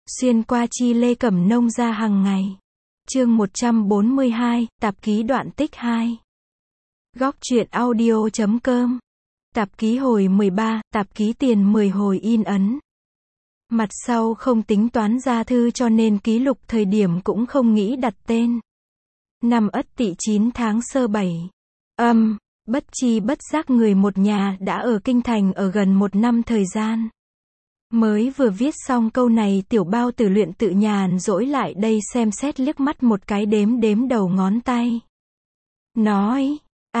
Xuyên qua chi Lê Cẩm Nông ra hàng ngày. Chương 142, tạp ký đoạn tích 2. Góc truyện audio.com. Tạp ký hồi 13, tạp ký tiền 10 hồi in ấn. Mặt sau không tính toán ra thư cho nên ký lục thời điểm cũng không nghĩ đặt tên. Năm Ất Tỵ 9 tháng Sơ 7. Bất chi bất giác người một nhà đã ở kinh thành ở gần 1 năm thời gian. Mới vừa viết xong câu này Tiểu Bao Tử luyện tự nhàn rỗi lại đây xem xét liếc mắt một cái đếm đầu ngón tay. Nói,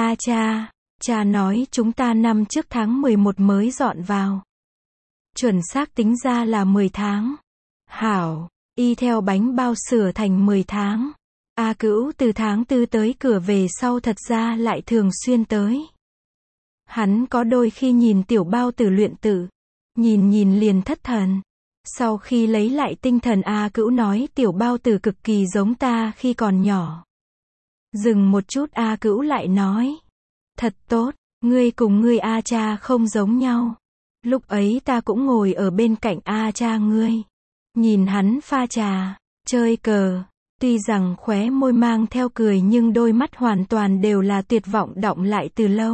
cha nói chúng ta năm trước tháng 11 mới dọn vào. Chuẩn xác tính ra là 10 tháng. Hảo, y theo bánh bao sửa thành 10 tháng. A Cữu từ tháng 4 tới cửa về sau thật ra lại thường xuyên tới. Hắn có đôi khi nhìn Tiểu Bao Tử luyện tự. Nhìn liền thất thần. Sau khi lấy lại tinh thần A Cữu nói Tiểu Bao Tử cực kỳ giống ta khi còn nhỏ. Dừng một chút A Cữu lại nói. Thật tốt, ngươi cùng ngươi A cha không giống nhau. Lúc ấy ta cũng ngồi ở bên cạnh A cha ngươi. Nhìn hắn pha trà, chơi cờ. Tuy rằng khóe môi mang theo cười nhưng đôi mắt hoàn toàn đều là tuyệt vọng đọng lại từ lâu.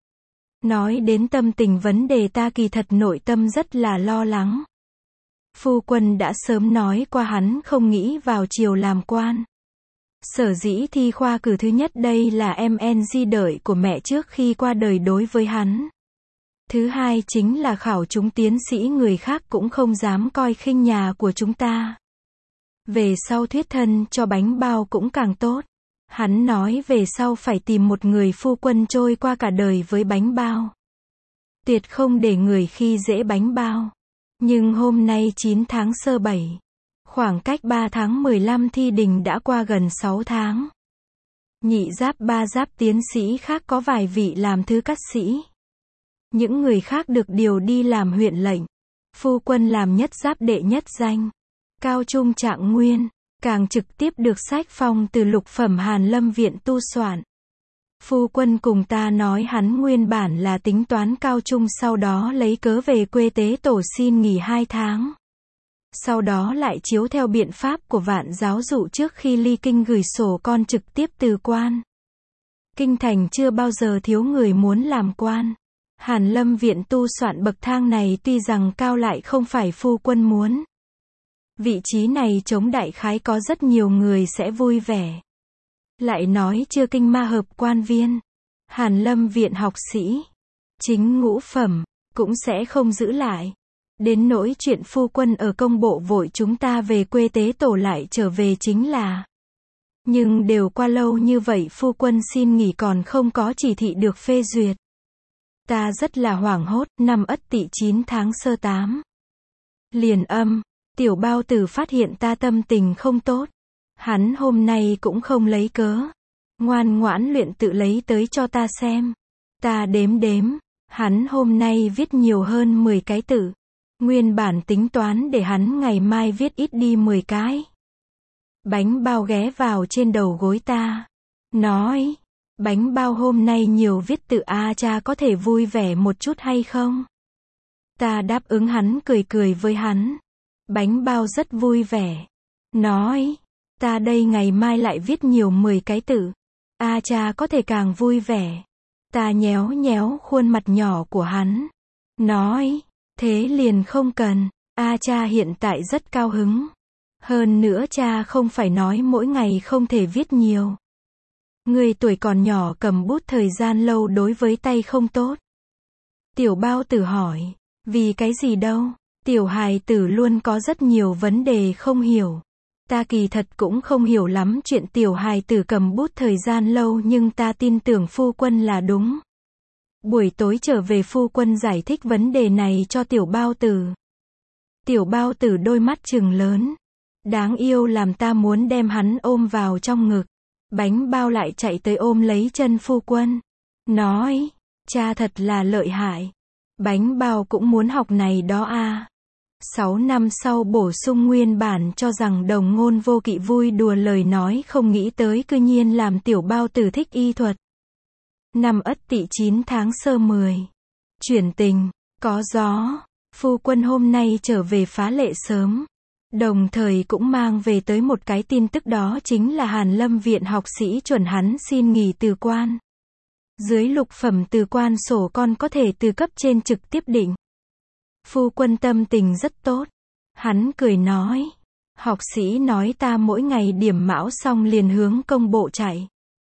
Nói đến tâm tình vấn đề ta kỳ thật nội tâm rất là lo lắng. Phu quân đã sớm nói qua hắn không nghĩ vào triều làm quan. Sở dĩ thi khoa cử thứ nhất đây là MNG đợi của mẹ trước khi qua đời đối với hắn. Thứ hai chính là khảo chúng tiến sĩ người khác cũng không dám coi khinh nhà của chúng ta. Về sau thuyết thân cho bánh bao cũng càng tốt. Hắn nói về sau phải tìm một người phu quân trôi qua cả đời với bánh bao. Tuyệt không để người khi dễ bánh bao. Nhưng hôm nay 9 tháng Sơ 7. Khoảng cách 3 tháng 15 thi đình đã qua gần 6 tháng. Nhị giáp ba giáp tiến sĩ khác có vài vị làm thứ cát sĩ. Những người khác được điều đi làm huyện lệnh. Phu quân làm nhất giáp đệ nhất danh. Cao trung trạng nguyên. Càng trực tiếp được sách phong từ lục phẩm Hàn Lâm viện tu soạn. Phu quân cùng ta nói hắn nguyên bản là tính toán cao trung sau đó lấy cớ về quê tế tổ xin nghỉ 2 tháng. Sau đó lại chiếu theo biện pháp của Vạn Giáo dụ trước khi ly kinh gửi sổ con trực tiếp từ quan. Kinh thành chưa bao giờ thiếu người muốn làm quan. Hàn Lâm viện tu soạn bậc thang này tuy rằng cao lại không phải phu quân muốn. Vị trí này chống đại khái có rất nhiều người sẽ vui vẻ. Lại nói chưa kinh ma hợp quan viên. Hàn Lâm viện học sĩ. Chính ngũ phẩm. Cũng sẽ không giữ lại. Đến nỗi chuyện phu quân ở công bộ vội chúng ta về quê tế tổ lại trở về chính là. Nhưng đều qua lâu như vậy phu quân xin nghỉ còn không có chỉ thị được phê duyệt. Ta rất là hoảng hốt. Năm Ất Tỵ 9 tháng Sơ 8. Liền Tiểu Bao Tử phát hiện ta tâm tình không tốt. Hắn hôm nay cũng không lấy cớ. Ngoan ngoãn luyện tự lấy tới cho ta xem. Ta đếm. Hắn hôm nay viết nhiều hơn 10 cái tự. Nguyên bản tính toán để hắn ngày mai viết ít đi 10 cái. Bánh bao ghé vào trên đầu gối ta. Nói. Bánh bao hôm nay nhiều viết tự cha có thể vui vẻ một chút hay không? Ta đáp ứng hắn cười với hắn. Bánh bao rất vui vẻ. Nói, ta đây ngày mai lại viết nhiều 10 cái tự. Cha có thể càng vui vẻ. Ta nhéo khuôn mặt nhỏ của hắn. Nói, thế liền không cần. Cha hiện tại rất cao hứng. Hơn nữa cha không phải nói mỗi ngày không thể viết nhiều. Người tuổi còn nhỏ cầm bút thời gian lâu đối với tay không tốt. Tiểu Bao Tử hỏi, vì cái gì đâu? Tiểu hài tử luôn có rất nhiều vấn đề không hiểu. Ta kỳ thật cũng không hiểu lắm chuyện tiểu hài tử cầm bút thời gian lâu nhưng ta tin tưởng phu quân là đúng. Buổi tối trở về phu quân giải thích vấn đề này cho Tiểu Bao Tử. Tiểu Bao Tử đôi mắt trừng lớn. Đáng yêu làm ta muốn đem hắn ôm vào trong ngực. Bánh bao lại chạy tới ôm lấy chân phu quân. Nói, cha thật là lợi hại. Bánh bao cũng muốn học này đó 6 năm sau bổ sung nguyên bản cho rằng đồng ngôn vô kỵ vui đùa lời nói không nghĩ tới cư nhiên làm Tiểu Bao Tử thích y thuật. Năm Ất Tỵ 9 tháng Sơ 10. Chuyển tình, có gió. Phu quân hôm nay trở về phá lệ sớm. Đồng thời cũng mang về tới một cái tin tức, đó chính là Hàn Lâm viện học sĩ chuẩn hắn xin nghỉ từ quan. Dưới lục phẩm từ quan sổ con có thể từ cấp trên trực tiếp định. Phu quân tâm tình rất tốt. Hắn cười nói. Học sĩ nói ta mỗi ngày điểm mão xong liền hướng công bộ chạy.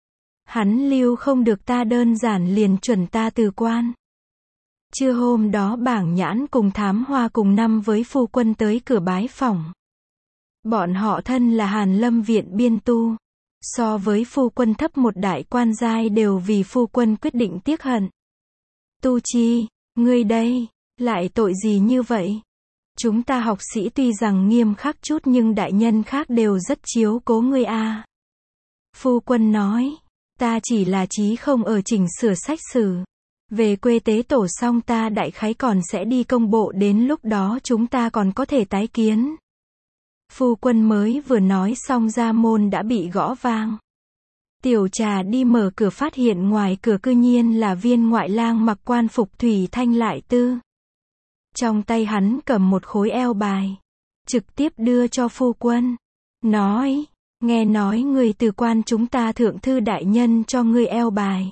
Hắn lưu không được ta, đơn giản liền chuẩn ta từ quan. Trưa hôm đó Bảng Nhãn cùng Thám Hoa cùng năm với phu quân tới cửa bái phỏng. Bọn họ thân là Hàn Lâm viện biên tu. So với phu quân thấp một đại quan giai, đều vì phu quân quyết định tiếc hận. Tu Chi, ngươi đây, lại tội gì như vậy? Chúng ta học sĩ tuy rằng nghiêm khắc chút nhưng đại nhân khác đều rất chiếu cố ngươi a. Phu quân nói, ta chỉ là chí không ở chỉnh sửa sách sử. Về quê tế tổ xong ta đại khái còn sẽ đi công bộ, đến lúc đó chúng ta còn có thể tái kiến. Phu quân mới vừa nói xong ra môn đã bị gõ vang. Tiểu Trà đi mở cửa phát hiện ngoài cửa cư nhiên là Viên ngoại lang mặc quan phục Thủy Thanh lại tư. Trong tay hắn cầm một khối eo bài. Trực tiếp đưa cho phu quân. Nói, nghe nói người từ quan chúng ta thượng thư đại nhân cho ngươi eo bài.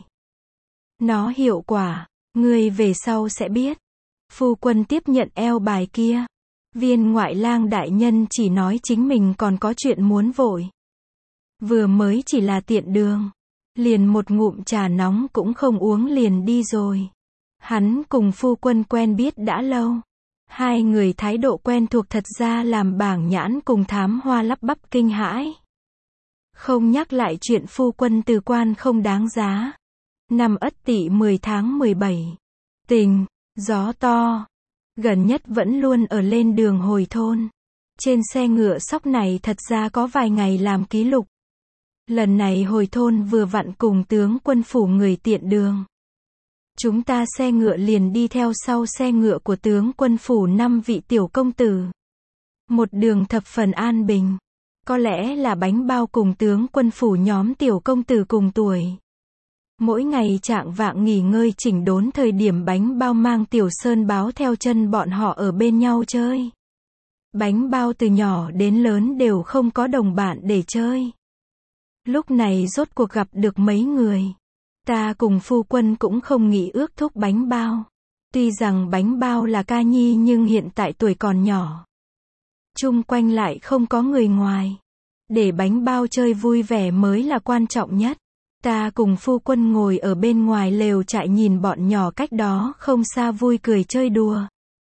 Nó hiệu quả, ngươi về sau sẽ biết. Phu quân tiếp nhận eo bài kia. Viên ngoại lang đại nhân chỉ nói chính mình còn có chuyện muốn vội. Vừa mới chỉ là tiện đường. Liền một ngụm trà nóng cũng không uống liền đi rồi. Hắn cùng phu quân quen biết đã lâu. Hai người thái độ quen thuộc thật ra làm Bảng Nhãn cùng Thám Hoa lắp bắp kinh hãi. Không nhắc lại chuyện phu quân từ quan không đáng giá. Năm Ất Tỵ 10 tháng 17. Tình, gió to. Gần nhất vẫn luôn ở lên đường hồi thôn. Trên xe ngựa sóc này thật ra có vài ngày làm ký lục. Lần này hồi thôn vừa vặn cùng tướng quân phủ người tiện đường. Chúng ta xe ngựa liền đi theo sau xe ngựa của tướng quân phủ 5 vị tiểu công tử. Một đường thập phần an bình. Có lẽ là Bánh Bao cùng tướng quân phủ nhóm tiểu công tử cùng tuổi. Mỗi ngày trạng vạng nghỉ ngơi chỉnh đốn thời điểm, Bánh Bao mang Tiểu Sơn Báo theo chân bọn họ ở bên nhau chơi. Bánh Bao từ nhỏ đến lớn đều không có đồng bạn để chơi. Lúc này rốt cuộc gặp được mấy người. Ta cùng phu quân cũng không nghĩ ước thúc Bánh Bao. Tuy rằng Bánh Bao là ca nhi nhưng hiện tại tuổi còn nhỏ. Chung quanh lại không có người ngoài. Để Bánh Bao chơi vui vẻ mới là quan trọng nhất. Ta cùng phu quân ngồi ở bên ngoài lều trại nhìn bọn nhỏ cách đó không xa vui cười chơi đùa.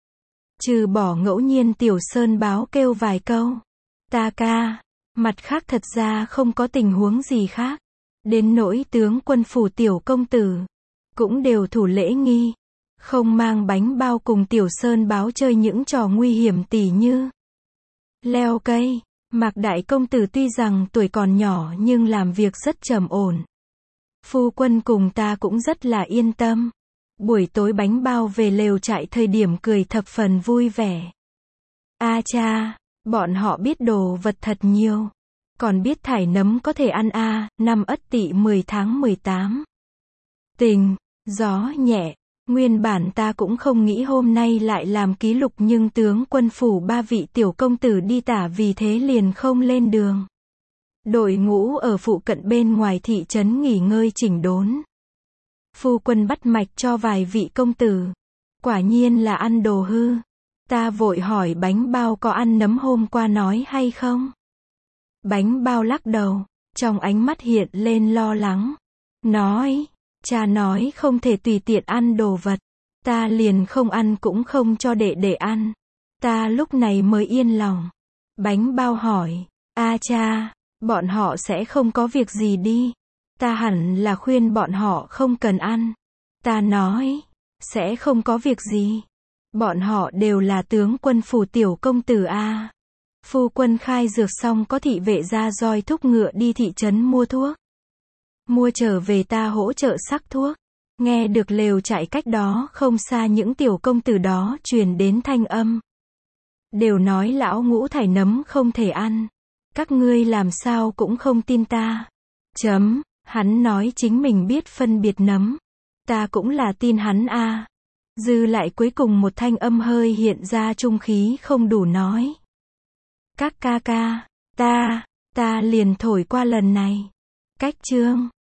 Trừ bỏ ngẫu nhiên Tiểu Sơn Báo kêu vài câu. Ta ca. Mặt khác thật ra không có tình huống gì khác. Đến nỗi tướng quân phủ tiểu công tử. Cũng đều thủ lễ nghi. Không mang Bánh Bao cùng Tiểu Sơn Báo chơi những trò nguy hiểm tỉ như leo cây. Mạc đại công tử tuy rằng tuổi còn nhỏ nhưng làm việc rất trầm ổn. Phu quân cùng ta cũng rất là yên tâm. Buổi tối Bánh Bao về lều trại thời điểm cười thập phần vui vẻ. A cha, bọn họ biết đồ vật thật nhiều. Còn biết thải nấm có thể ăn a. Năm Ất Tỵ 10 tháng 18. Tình, gió nhẹ. Nguyên bản ta cũng không nghĩ hôm nay lại làm ký lục, nhưng tướng quân phủ 3 vị tiểu công tử đi tả, vì thế liền không lên đường. Đội ngũ ở phụ cận bên ngoài thị trấn nghỉ ngơi chỉnh đốn. Phu quân bắt mạch cho vài vị công tử. Quả nhiên là ăn đồ hư. Ta vội hỏi Bánh Bao có ăn nấm hôm qua nói hay không. Bánh Bao lắc đầu, trong ánh mắt hiện lên lo lắng. Nói, cha nói không thể tùy tiện ăn đồ vật. Ta liền không ăn cũng không cho đệ ăn. Ta lúc này mới yên lòng. Bánh Bao hỏi, a cha, bọn họ sẽ không có việc gì đi. Ta hẳn là khuyên bọn họ không cần ăn. Ta nói, sẽ không có việc gì. Bọn họ đều là tướng quân phủ tiểu công tử a. Phu quân khai dược xong có thị vệ ra roi thúc ngựa đi thị trấn mua thuốc. Mua trở về ta hỗ trợ sắc thuốc. Nghe được lều trại cách đó không xa những tiểu công tử đó truyền đến thanh âm. Đều nói lão Ngũ thải nấm không thể ăn. Các ngươi làm sao cũng không tin ta. Hắn nói chính mình biết phân biệt nấm. Ta cũng là tin hắn a. Dư lại cuối cùng một thanh âm hơi hiện ra trung khí không đủ nói. Các ca ca, ta liền thổi qua lần này. Cách chương